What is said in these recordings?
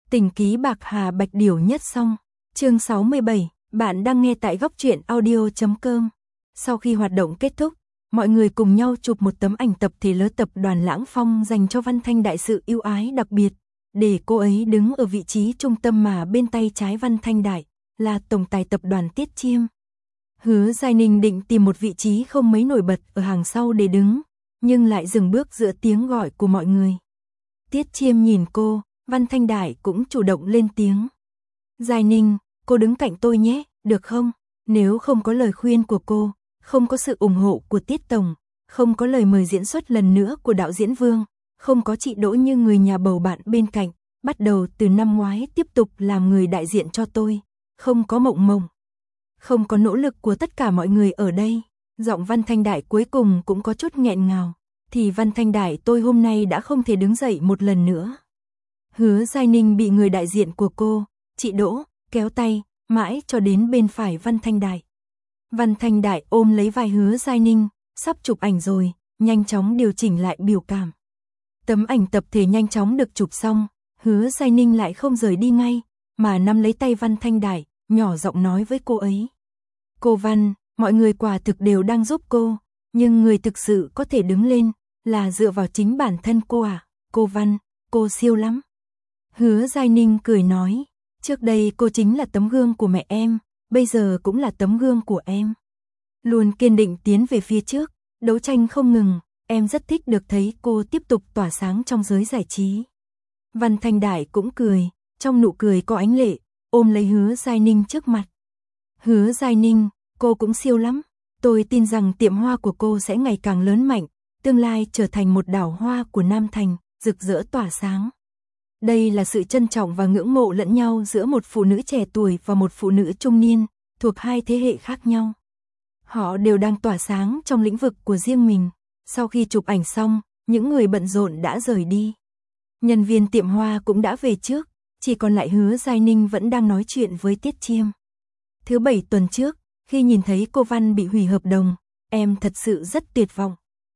Tình ký bạc hà bạch điểu nhất xong. Chương 67, bạn đang nghe tại góc truyện audio.com. Sau khi hoạt động kết thúc, mọi người cùng nhau chụp một tấm ảnh tập thể lớn tập đoàn Lãng Phong dành cho Văn Thanh Đại sự ưu ái đặc biệt, để cô ấy đứng ở vị trí trung tâm mà bên tay trái Văn Thanh Đại là tổng tài tập đoàn Tiết Chiêm. Hứa Giai Ninh định tìm một vị trí không mấy nổi bật ở hàng sau để đứng, nhưng lại dừng bước giữa tiếng gọi của mọi người. Tiết Chiêm nhìn cô, Văn Thanh Đại cũng chủ động lên tiếng. Giai Ninh, cô đứng cạnh tôi nhé, được không? Nếu không có lời khuyên của cô, không có sự ủng hộ của Tiết Tổng, không có lời mời diễn xuất lần nữa của đạo diễn Vương, không có chị Đỗ như người nhà bầu bạn bên cạnh, bắt đầu từ năm ngoái tiếp tục làm người đại diện cho tôi, không có Mộng Mộng, không có nỗ lực của tất cả mọi người ở đây. Giọng Văn Thanh Đại cuối cùng cũng có chút nghẹn ngào, thì Văn Thanh Đại tôi hôm nay đã không thể đứng dậy một lần nữa. Hứa Giai Ninh bị người đại diện của cô, chị Đỗ, kéo tay, mãi cho đến bên phải Văn Thanh Đại. Văn Thanh Đại ôm lấy vai Hứa Giai Ninh, sắp chụp ảnh rồi, nhanh chóng điều chỉnh lại biểu cảm. Tấm ảnh tập thể nhanh chóng được chụp xong, Hứa Giai Ninh lại không rời đi ngay, mà nắm lấy tay Văn Thanh Đại, nhỏ giọng nói với cô ấy. Cô Văn, mọi người quả thực đều đang giúp cô, nhưng người thực sự có thể đứng lên, là dựa vào chính bản thân cô à, cô Văn, cô siêu lắm. Hứa Giai Ninh cười nói, trước đây cô chính là tấm gương của mẹ em, bây giờ cũng là tấm gương của em. Luôn kiên định tiến về phía trước, đấu tranh không ngừng, em rất thích được thấy cô tiếp tục tỏa sáng trong giới giải trí. Văn Thanh Đại cũng cười, trong nụ cười có ánh lệ, ôm lấy Hứa Giai Ninh trước mặt. Hứa Giai Ninh, cô cũng siêu lắm, tôi tin rằng tiệm hoa của cô sẽ ngày càng lớn mạnh, tương lai trở thành một đảo hoa của Nam Thành, rực rỡ tỏa sáng. Đây là sự trân trọng và ngưỡng mộ lẫn nhau giữa một phụ nữ trẻ tuổi và một phụ nữ trung niên, thuộc hai thế hệ khác nhau. Họ đều đang tỏa sáng trong lĩnh vực của riêng mình. Sau khi chụp ảnh xong, những người bận rộn đã rời đi. Nhân viên tiệm hoa cũng đã về trước, chỉ còn lại Hứa Giai Ninh vẫn đang nói chuyện với Tiết Chiêm. Thứ Bảy tuần trước, khi nhìn thấy cô Văn bị hủy hợp đồng, em thật sự rất tuyệt vọng.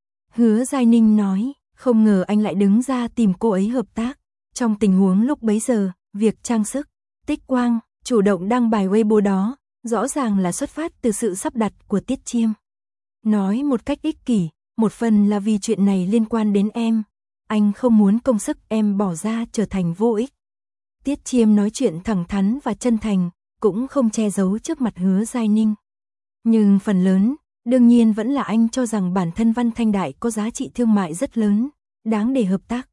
Hứa Giai Ninh nói, không ngờ anh lại đứng ra tìm cô ấy hợp tác. Trong tình huống lúc bấy giờ, việc trang sức, Tích Quang, chủ động đăng bài Weibo đó, rõ ràng là xuất phát từ sự sắp đặt của Tiết Chiêm. Nói một cách ích kỷ, một phần là vì chuyện này liên quan đến em. Anh không muốn công sức em bỏ ra trở thành vô ích. Tiết Chiêm nói chuyện thẳng thắn và chân thành, cũng không che giấu trước mặt Hứa Giai Ninh. Nhưng phần lớn, đương nhiên vẫn là anh cho rằng bản thân Văn Thanh Đại có giá trị thương mại rất lớn, đáng để hợp tác.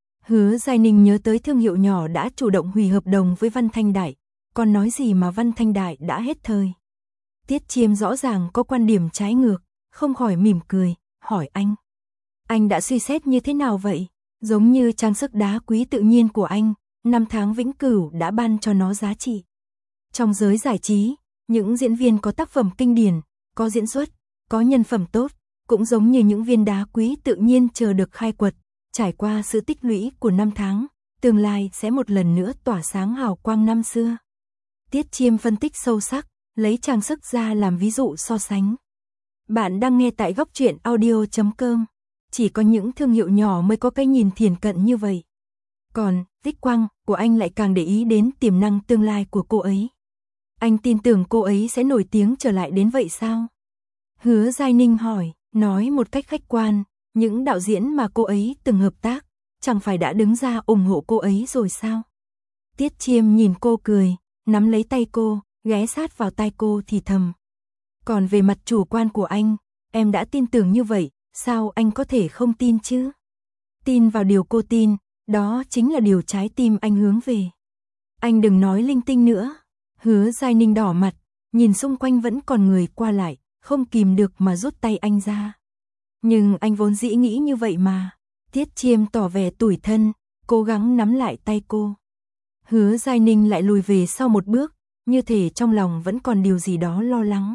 Hứa Giai Ninh nhớ tới thương hiệu nhỏ đã chủ động hủy hợp đồng với Văn Thanh Đại, còn nói gì mà Văn Thanh Đại đã hết thời. Tiết Chiêm rõ ràng có quan điểm trái ngược, không khỏi mỉm cười, hỏi anh. Anh đã suy xét như thế nào vậy? Giống như trang sức đá quý tự nhiên của anh, năm tháng vĩnh cửu đã ban cho nó giá trị. Trong giới giải trí, những diễn viên có tác phẩm kinh điển, có diễn xuất, có nhân phẩm tốt, cũng giống như những viên đá quý tự nhiên chờ được khai quật, trải qua sự tích lũy của năm tháng, tương lai sẽ một lần nữa tỏa sáng hào quang năm xưa. Tiết Chiêm phân tích sâu sắc, lấy trang sức ra làm ví dụ so sánh. Bạn đang nghe tại góc truyện audio.com. Chỉ có những thương hiệu nhỏ mới có cái nhìn thiển cận như vậy. Còn, Tích Quang của anh lại càng để ý đến tiềm năng tương lai của cô ấy. Anh tin tưởng cô ấy sẽ nổi tiếng trở lại đến vậy sao? Hứa Giai Ninh hỏi, nói một cách khách quan, những đạo diễn mà cô ấy từng hợp tác, chẳng phải đã đứng ra ủng hộ cô ấy rồi sao? Tiết Chiêm nhìn cô cười, nắm lấy tay cô, ghé sát vào tai cô thì thầm. Còn về mặt chủ quan của anh, em đã tin tưởng như vậy, sao anh có thể không tin chứ? Tin vào điều cô tin, đó chính là điều trái tim anh hướng về. Anh đừng nói linh tinh nữa. Hứa Giai Ninh đỏ mặt, nhìn xung quanh vẫn còn người qua lại, không kìm được mà rút tay anh ra. Nhưng anh vốn dĩ nghĩ như vậy mà. Tiết Chiêm tỏ vẻ tủi thân, cố gắng nắm lại tay cô. Hứa Giai Ninh lại lùi về sau một bước, như thể trong lòng vẫn còn điều gì đó lo lắng.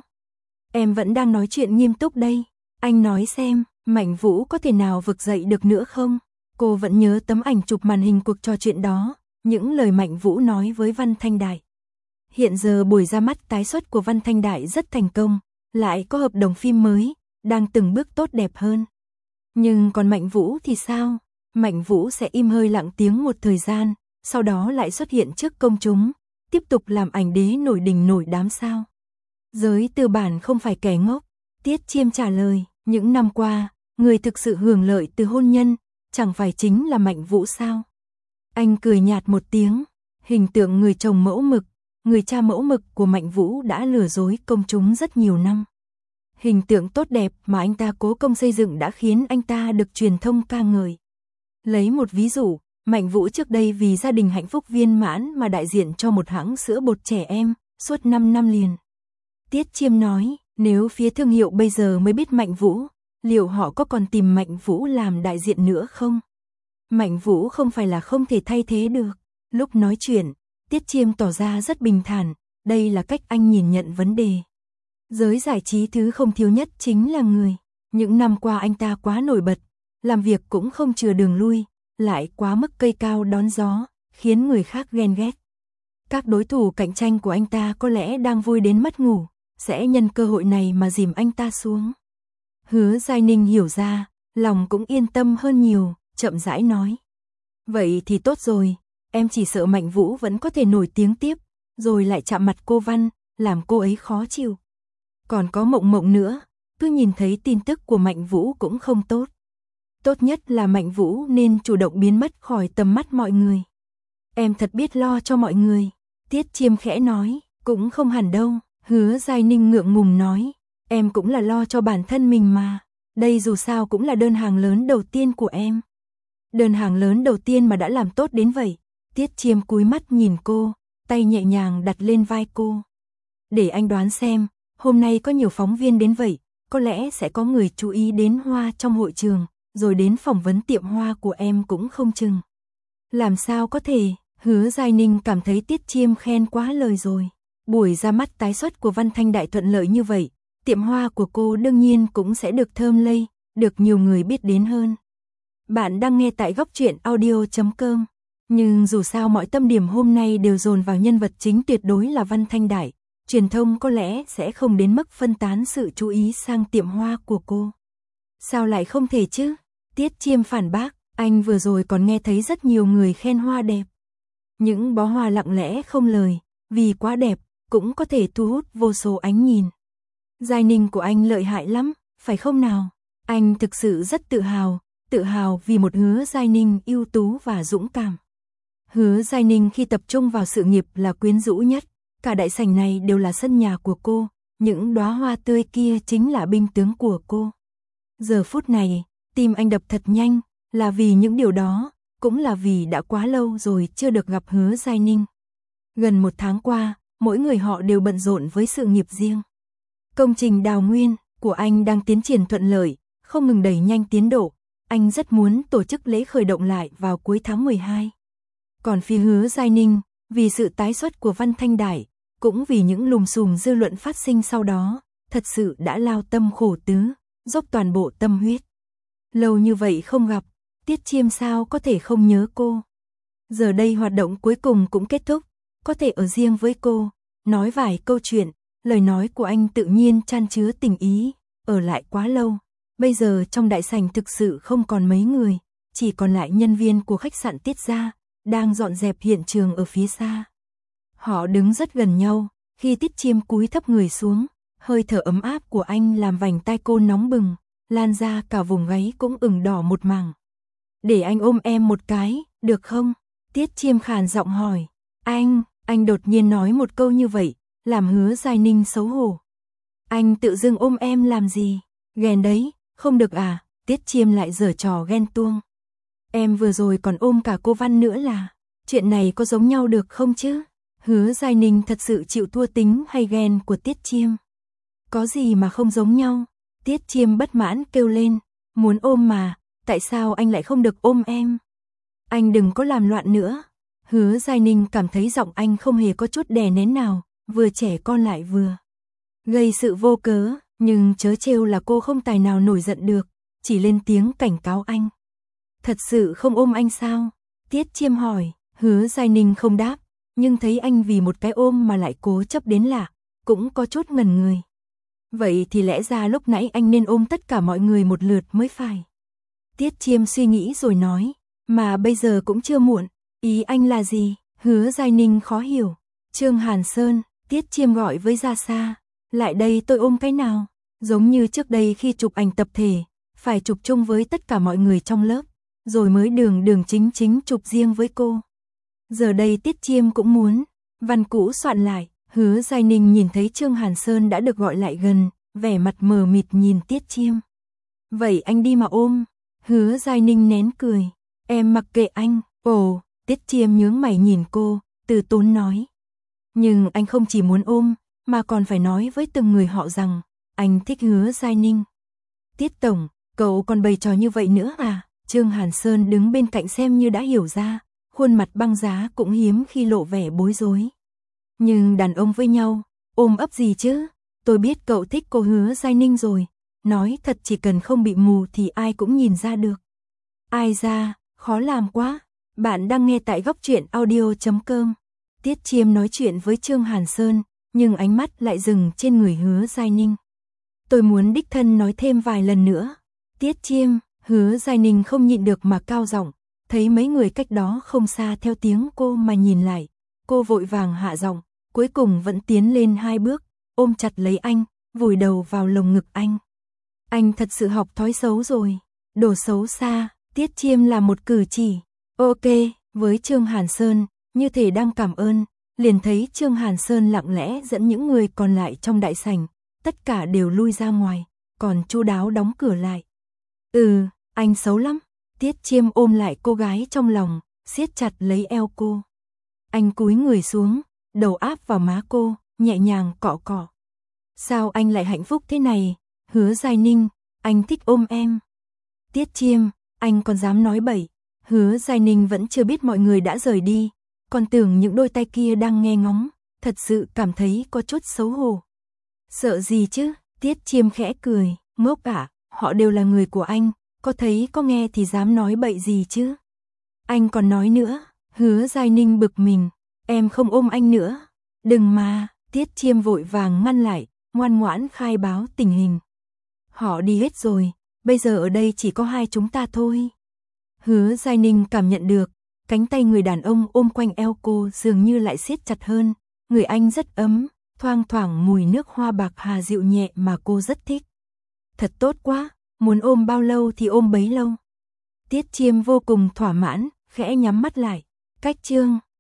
Em vẫn đang nói chuyện nghiêm túc đây. Anh nói xem, Mạnh Vũ có thể nào vực dậy được nữa không? Cô vẫn nhớ tấm ảnh chụp màn hình cuộc trò chuyện đó, những lời Mạnh Vũ nói với Văn Thanh Đại. Hiện giờ buổi ra mắt tái xuất của Văn Thanh Đại rất thành công, lại có hợp đồng phim mới, đang từng bước tốt đẹp hơn. Nhưng còn Mạnh Vũ thì sao? Mạnh Vũ sẽ im hơi lặng tiếng một thời gian, sau đó lại xuất hiện trước công chúng, tiếp tục làm ảnh đế nổi đình nổi đám sao? Giới tư bản không phải kẻ ngốc, Tiết Chiêm trả lời, những năm qua, người thực sự hưởng lợi từ hôn nhân, chẳng phải chính là Mạnh Vũ sao? Anh cười nhạt một tiếng, hình tượng người chồng mẫu mực, người cha mẫu mực của Mạnh Vũ đã lừa dối công chúng rất nhiều năm. Hình tượng tốt đẹp mà anh ta cố công xây dựng đã khiến anh ta được truyền thông ca ngợi. Lấy một ví dụ, Mạnh Vũ trước đây vì gia đình hạnh phúc viên mãn mà đại diện cho một hãng sữa bột trẻ em, suốt 5 năm liền. Tiết Chiêm nói, nếu phía thương hiệu bây giờ mới biết Mạnh Vũ, liệu họ có còn tìm Mạnh Vũ làm đại diện nữa không? Mạnh Vũ không phải là không thể thay thế được. Lúc nói chuyện, Tiết Chiêm tỏ ra rất bình thản, đây là cách anh nhìn nhận vấn đề. Giới giải trí thứ không thiếu nhất chính là người. Những năm qua anh ta quá nổi bật, làm việc cũng không chừa đường lui, lại quá mức cây cao đón gió, khiến người khác ghen ghét. Các đối thủ cạnh tranh của anh ta có lẽ đang vui đến mất ngủ, sẽ nhân cơ hội này mà dìm anh ta xuống. Hứa Giai Ninh hiểu ra, lòng cũng yên tâm hơn nhiều, chậm rãi nói. Vậy thì tốt rồi, em chỉ sợ Mạnh Vũ vẫn có thể nổi tiếng tiếp, rồi lại chạm mặt cô Văn, làm cô ấy khó chịu. Còn có Mộng Mộng nữa, cứ nhìn thấy tin tức của Mạnh Vũ cũng không tốt. Tốt nhất là Mạnh Vũ nên chủ động biến mất khỏi tầm mắt mọi người. Em thật biết lo cho mọi người. Tiết Chiêm khẽ nói, cũng không hẳn đâu. Hứa Giai Ninh ngượng ngùng nói, em cũng là lo cho bản thân mình mà. Đây dù sao cũng là đơn hàng lớn đầu tiên của em. Đơn hàng lớn đầu tiên mà đã làm tốt đến vậy. Tiết Chiêm cúi mắt nhìn cô, tay nhẹ nhàng đặt lên vai cô. Để anh đoán xem, hôm nay có nhiều phóng viên đến vậy, có lẽ sẽ có người chú ý đến hoa trong hội trường, rồi đến phỏng vấn tiệm hoa của em cũng không chừng. Làm sao có thể, Hứa Giai Ninh cảm thấy Tiết Chiêm khen quá lời rồi. Buổi ra mắt tái xuất của Văn Thanh Đại thuận lợi như vậy, tiệm hoa của cô đương nhiên cũng sẽ được thơm lây, được nhiều người biết đến hơn. Bạn đang nghe tại góc truyện audio.com. Nhưng dù sao mọi tâm điểm hôm nay đều dồn vào nhân vật chính tuyệt đối là Văn Thanh Đại. Truyền thông có lẽ sẽ không đến mức phân tán sự chú ý sang tiệm hoa của cô. Sao lại không thể chứ? Tiết Chiêm phản bác, anh vừa rồi còn nghe thấy rất nhiều người khen hoa đẹp. Những bó hoa lặng lẽ không lời, vì quá đẹp, cũng có thể thu hút vô số ánh nhìn. Giai Ninh của anh lợi hại lắm, phải không nào? Anh thực sự rất tự hào vì một Hứa Giai Ninh ưu tú và dũng cảm. Hứa Giai Ninh khi tập trung vào sự nghiệp là quyến rũ nhất, cả đại sảnh này đều là sân nhà của cô, những đóa hoa tươi kia chính là binh tướng của cô. Giờ phút này, tim anh đập thật nhanh, là vì những điều đó, cũng là vì đã quá lâu rồi chưa được gặp Hứa Giai Ninh. Gần 1 tháng qua, mỗi người họ đều bận rộn với sự nghiệp riêng. Công trình đào nguyên của anh đang tiến triển thuận lợi, không ngừng đẩy nhanh tiến độ, anh rất muốn tổ chức lễ khởi động lại vào cuối tháng 12. Còn phía Hứa Giai Ninh, vì sự tái xuất của Văn Thanh Đại, cũng vì những lùm xùm dư luận phát sinh sau đó, thật sự đã lao tâm khổ tứ, dốc toàn bộ tâm huyết. Lâu như vậy không gặp, Tiết Chiêm sao có thể không nhớ cô. Giờ đây hoạt động cuối cùng cũng kết thúc, có thể ở riêng với cô, nói vài câu chuyện, lời nói của anh tự nhiên chan chứa tình ý, ở lại quá lâu. Bây giờ trong đại sảnh thực sự không còn mấy người, chỉ còn lại nhân viên của khách sạn Tiết gia, đang dọn dẹp hiện trường ở phía xa. Họ đứng rất gần nhau, khi Tiết Chiêm cúi thấp người xuống, hơi thở ấm áp của anh làm vành tai cô nóng bừng, lan ra cả vùng gáy cũng ửng đỏ một mảng. Để anh ôm em một cái, được không? Tiết Chiêm khàn giọng hỏi. Anh đột nhiên nói một câu như vậy, làm Hứa Giai Ninh xấu hổ. Anh tự dưng ôm em làm gì? Ghen đấy, không được à? Tiết Chiêm lại giở trò ghen tuông. Em vừa rồi còn ôm cả cô Văn nữa là, chuyện này có giống nhau được không chứ? Hứa Giai Ninh thật sự chịu thua tính hay ghen của Tiết Chiêm. Có gì mà không giống nhau? Tiết Chiêm bất mãn kêu lên, muốn ôm mà, tại sao anh lại không được ôm em? Anh đừng có làm loạn nữa. Hứa Giai Ninh cảm thấy giọng anh không hề có chút đè nén nào, vừa trẻ con lại vừa gây sự vô cớ, nhưng chớ trêu là cô không tài nào nổi giận được, chỉ lên tiếng cảnh cáo anh. Thật sự không ôm anh sao? Tiết Chiêm hỏi. Hứa Giai Ninh không đáp, nhưng thấy anh vì một cái ôm mà lại cố chấp đến lạ, cũng có chút ngần người. Vậy thì lẽ ra lúc nãy anh nên ôm tất cả mọi người một lượt mới phải. Tiết Chiêm suy nghĩ rồi nói, mà bây giờ cũng chưa muộn, Ý anh là gì? Hứa Giai Ninh khó hiểu. Trương Hàn Sơn, Tiết Chiêm gọi với Gia Sa. Lại đây tôi ôm cái nào? Giống như trước đây khi chụp ảnh tập thể, phải chụp chung với tất cả mọi người trong lớp, rồi mới đường chính chính chụp riêng với cô. Giờ đây Tiết Chiêm cũng muốn. Văn cũ soạn lại, Hứa Giai Ninh nhìn thấy Trương Hàn Sơn đã được gọi lại gần, vẻ mặt mờ mịt nhìn Tiết Chiêm. Vậy anh đi mà ôm. Hứa Giai Ninh nén cười. Em mặc kệ anh. Ồ, Tiết Chiêm nhướng mày nhìn cô, từ tốn nói. Nhưng anh không chỉ muốn ôm, mà còn phải nói với từng người họ rằng, anh thích Hứa Giai Ninh. Tiết Tổng, cậu còn bày trò như vậy nữa à? Trương Hàn Sơn đứng bên cạnh xem như đã hiểu ra, khuôn mặt băng giá cũng hiếm khi lộ vẻ bối rối. Nhưng đàn ông với nhau, ôm ấp gì chứ? Tôi biết cậu thích cô Hứa Giai Ninh rồi. Nói thật chỉ cần không bị mù thì ai cũng nhìn ra được. Ai ra, khó làm quá. Bạn đang nghe tại góc truyện audio.com. Tiết Chiêm nói chuyện với Trương Hàn Sơn, nhưng ánh mắt lại dừng trên người Hứa Giai Ninh. Tôi muốn đích thân nói thêm vài lần nữa. Tiết Chiêm, Hứa Giai Ninh không nhịn được mà cao giọng, thấy mấy người cách đó không xa theo tiếng cô mà nhìn lại. Cô vội vàng hạ giọng, cuối cùng vẫn tiến lên 2 bước, ôm chặt lấy anh, vùi đầu vào lồng ngực anh. Anh thật sự học thói xấu rồi. Đồ xấu xa. Tiết Chiêm là một cử chỉ. Ok, với Trương Hàn Sơn, như thể đang cảm ơn, liền thấy Trương Hàn Sơn lặng lẽ dẫn những người còn lại trong đại sảnh, tất cả đều lui ra ngoài, còn chu đáo đóng cửa lại. Anh xấu lắm. Tiết Chiêm ôm lại cô gái trong lòng, siết chặt lấy eo cô. Anh cúi người xuống, đầu áp vào má cô, nhẹ nhàng cọ cọ. Sao anh lại hạnh phúc thế này? Hứa Giai Ninh, anh thích ôm em. Tiết Chiêm, anh còn dám nói bậy. Hứa Giai Ninh vẫn chưa biết mọi người đã rời đi, còn tưởng những đôi tay kia đang nghe ngóng, thật sự cảm thấy có chút xấu hổ. Sợ gì chứ? Tiết Chiêm khẽ cười, ngốc ạ, họ đều là người của anh, có thấy có nghe thì dám nói bậy gì chứ? Anh còn nói nữa. Hứa Giai Ninh bực mình, em không ôm anh nữa. Đừng mà. Tiết Chiêm vội vàng ngăn lại, ngoan ngoãn khai báo tình hình. Họ đi hết rồi, bây giờ ở đây chỉ có 2 chúng ta thôi. Hứa Giai Ninh cảm nhận được, cánh tay người đàn ông ôm quanh eo cô dường như lại siết chặt hơn, người anh rất ấm, thoang thoảng mùi nước hoa bạc hà dịu nhẹ mà cô rất thích. Thật tốt quá, muốn ôm bao lâu thì ôm bấy lâu. Tiết Chiêm vô cùng thỏa mãn, khẽ nhắm mắt lại, cách Trương